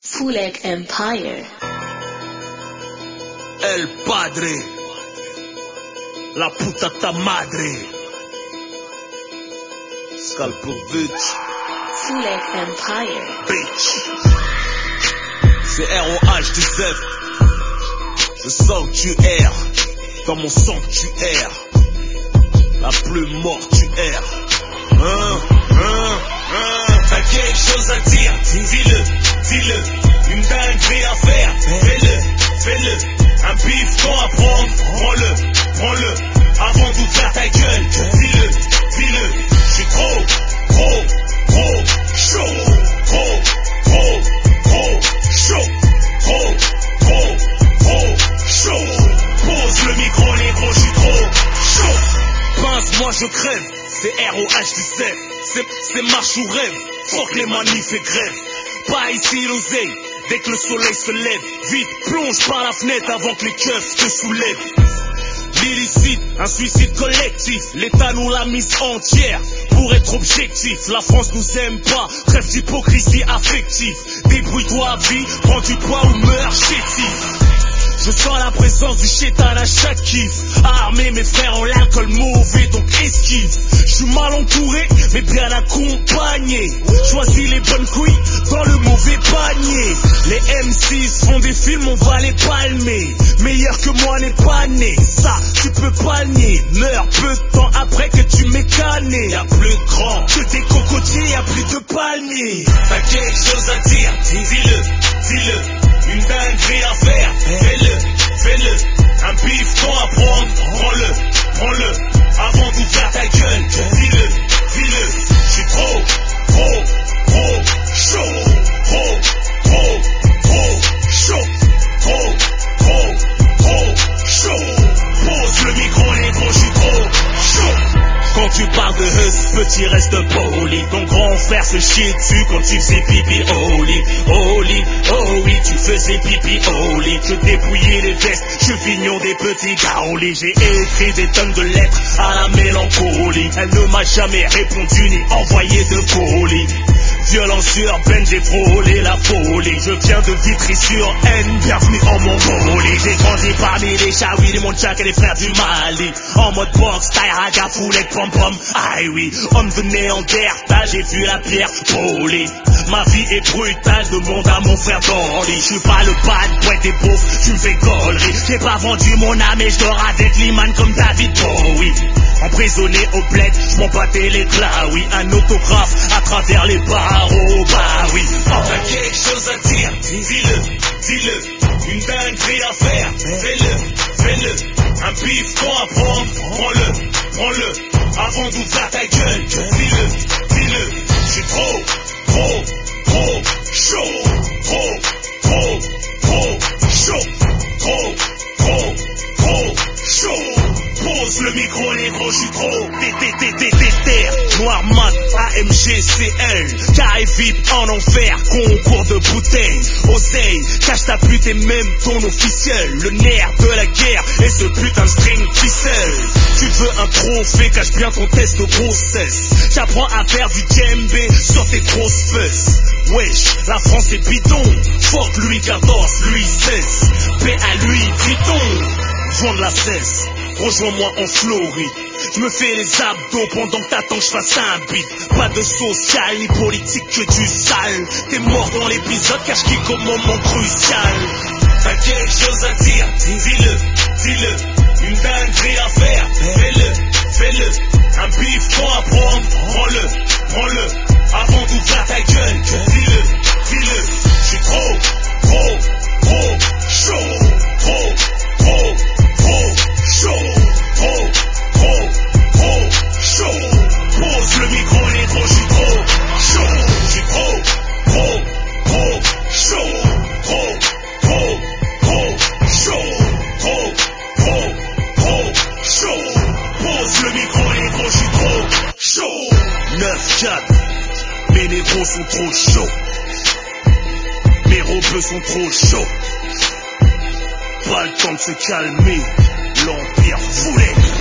Fuleg Empire. El Padre, la puta ta madre, Scalpo bitch, Fuleg Empire. bitch. C'est ROH du Z. Je sens que tu erres, dans mon sang que tu erres, la plus mortuaire. T'as quelque chose à dire, dis-le, dis-le. Une dinguerie à faire, fais-le, fais-le. Un bifton à prendre, prends-le, prends-le. Avant d'ouvrir ta gueule, dis-le, dis-le. J'suis trop chaud, trop chaud, trop chaud. Pose le micro, les gros, j'suis trop chaud. Pince, moi je crève, c'est ROH du 7. C'est marche ou rêve, fuck les manifs et grèves. Pas ici l'oseille, dès que le soleil se lève. Vite, plonge par la fenêtre avant que les keufs te soulèvent. L'illicite, un suicide collectif. L'État nous l'a mise entière. Pour être objectif, la France nous aime pas. Trêve d'hypocrisie affective. Débrouille-toi, vie, prends du poids ou meurs chétif. Je sens la présence du chétan à chaque kiff. Armé, mes frères ont l'alcool mauvais, donc esquive. Je suis mal entouré, mais bien accompagné. Choisis les bonnes couilles dans le mauvais panier. Les M6 font des films, on va les palmer. Meilleur que moi n'est pas né, ça tu peux pas le nier. Meurs peu de temps après que tu m'aies canné. Y'a plus grand que des cocotiers, y'a plus de palmiers. T'as quelque chose à dire, dis-le, dis-le. Une dinguerie à faire, fais-le, fais-le. Un bifton à prendre, prends-le, prends-le. Avant d'ouvrir ta gueule, dis-le, dis-le. J'suis trop chaud, trop chaud, trop chaud. Pose le micro, les gros, j'suis trop chaud. Quand tu parles de Hus, petit reste poli. Ton grand frère se chie dessus quand tu faisais pipi au lit. Oh oui, tu faisais pipi au lit. Je dépouillais les vestes, je vignon des petits gaolis. J'ai écrit des tonnes de lettres à la mélancolie. Elle ne m'a jamais répondu ni envoyé de colis. Violence urbaine, j'ai frôlé la folie. Je viens de Vitry-sur-Aisne, bienvenue en Mongolie. J'ai grandi parmi les Chaouis, les Montchak et les frères du Mali. En mode box, taille, raga, foulet, pom-pom. Aïe oui, homme de Néandertal, j'ai vu la pierre polie. Ma vie est brutale, demande à mon frère Dolly. J'suis pas le bad boy des beaufs, tu me fais gaulerie. J'ai pas vendu mon âme et j'dors avec Liman comme David Bowie. Emprisonné au bled, j'm'en battais les clas, oui. Un autographe à travers les barreaux, bah oui. T'as quelque chose à dire, dis-le, dis-le. Une dinguerie à faire, fais-le, fais-le. Un bifton à prendre, prends-le, prends-le. Avant d'ouvrir ta gueule, dis-le, dis-le. J'suis trop chaud, trop chaud, trop chaud. Pose le micro, les gros, j'suis trop terre. Noir mat, AMGCL, carré VIP en enfer, concours de bouteilles. Oseille, cache ta pute et même ton officiel. Le nerf de la guerre et ce putain de string ficelle. Tu veux un trophée, cache bien ton test de grossesse. J'apprends à faire du djembé sur tes grosses fesses. Wesh, la France est bidon. Fuck Louis XIV, Louis XVI. Paix à lui, dit-on. Vendre la cesse. Rejoins-moi en Floride. Je me fais les abdos pendant que t'attends que je fasse un beat. Pas de social ni politique que du sale. T'es mort dans l'épisode cache-kick au moment crucial. T'as quelque chose à dire, dis-le, dis-le. Une dinguerie à faire, fais-le, fais-le. Un bifton à prendre, prends-le, prends-le. Avant d'ouvrir ta gueule, dis-le, dis-le. J'suis trop chaud, trop chaud, trop chaud. Pose le micro, les gros, j'suis trop chaud. J'suis trop chaud, trop chaud. Pose le micro, les gros, j'suis trop chaud. 9-4, mes négros sont trop chauds. Mes ropeux sont trop chauds. Pas le temps de se calmer, l'empire voulait.